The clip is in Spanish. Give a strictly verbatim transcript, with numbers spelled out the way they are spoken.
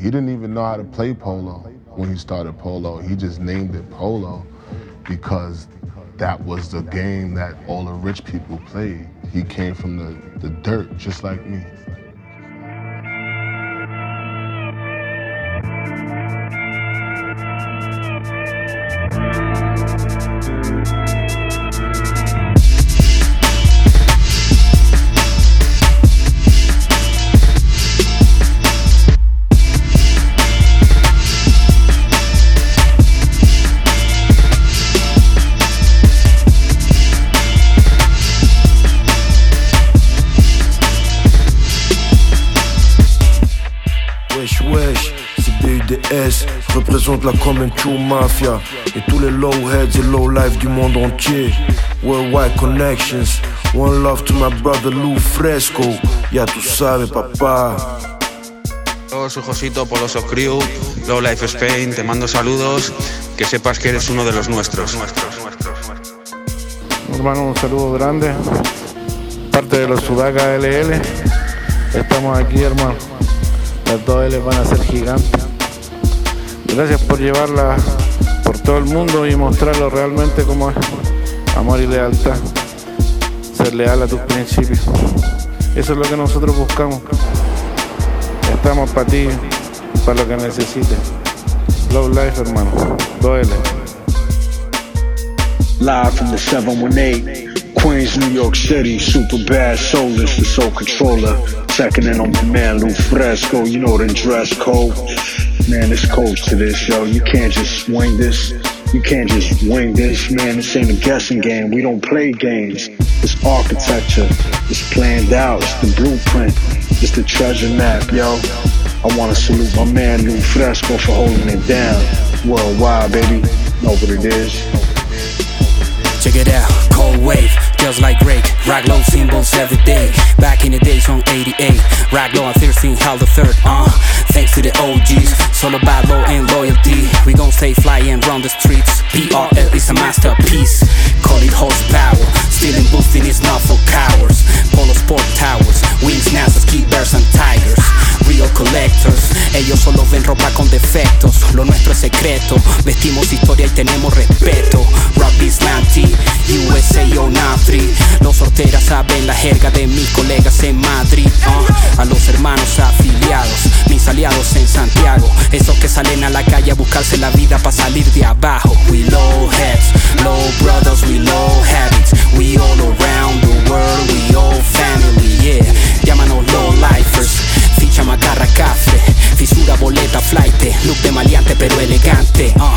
He didn't even know how to play polo when he started polo. He just named it polo because that was the game that all the rich people played. He came from the, the dirt, just like me. Wesh wesh, c'est B U D S, représente la Common True Mafia et tous les low heads et low life du monde entier. Worldwide connections, one love to my brother Lou Fresco. Ya tú sabes, papá. Yo soy Josito, Poloso Crew, Low Life Spain, te mando saludos, que sepas que eres uno de los nuestros. Hermano, un saludo grande, parte de los Sudaca L L. Estamos aquí, hermano. Las dos L van a ser gigantes. Gracias por llevarla por todo el mundo y mostrarlo realmente como es. Amor y lealtad. Ser leal a tus principios. Eso es lo que nosotros buscamos. Estamos para ti, para lo que necesites. Love Life, hermano. dos L. Live from the seven one eight, Queens, New York City. Super bad soulless, the soul controller. Checking in on my man Lou Fresco, you know the dress code. Man, it's codes to this, yo. You can't just swing this. You can't just wing this, man. This ain't a guessing game. We don't play games. It's architecture. It's planned out. It's the blueprint. It's the treasure map, yo. I wanna salute my man Lou Fresco for holding it down. Worldwide, baby. Know what it is. Check it out, cold wave, just like Drake. Rock low symbols every day. Back in the days on eighty-eight. Rock low and thirteen, held the third, uh thanks to the O Gs, solo bad low and loyalty. We gon' stay flying round the streets. P R L is a masterpiece. Call it horsepower. Stealing, boosting is not for cowards. Polo Sport Towers, Wings, NASA's, Key Bears and Tigers. Real collectors, ellos solo ven ropa con defectos. Lo nuestro es secreto, vestimos historia y tenemos respeto. Rock Bislanti, U S A o Nafri. Los sorteras saben la jerga de mis colegas en Madrid, uh. A los hermanos afiliados, mis aliados en Santiago. Esos que salen a la calle a buscarse la vida para salir de abajo. We low heads, low brothers, we low habits. We all around the world, we all family, yeah. Llámanos low lifers. Ficha macarra café, fisura boleta flight. Look de maleante pero elegante, uh.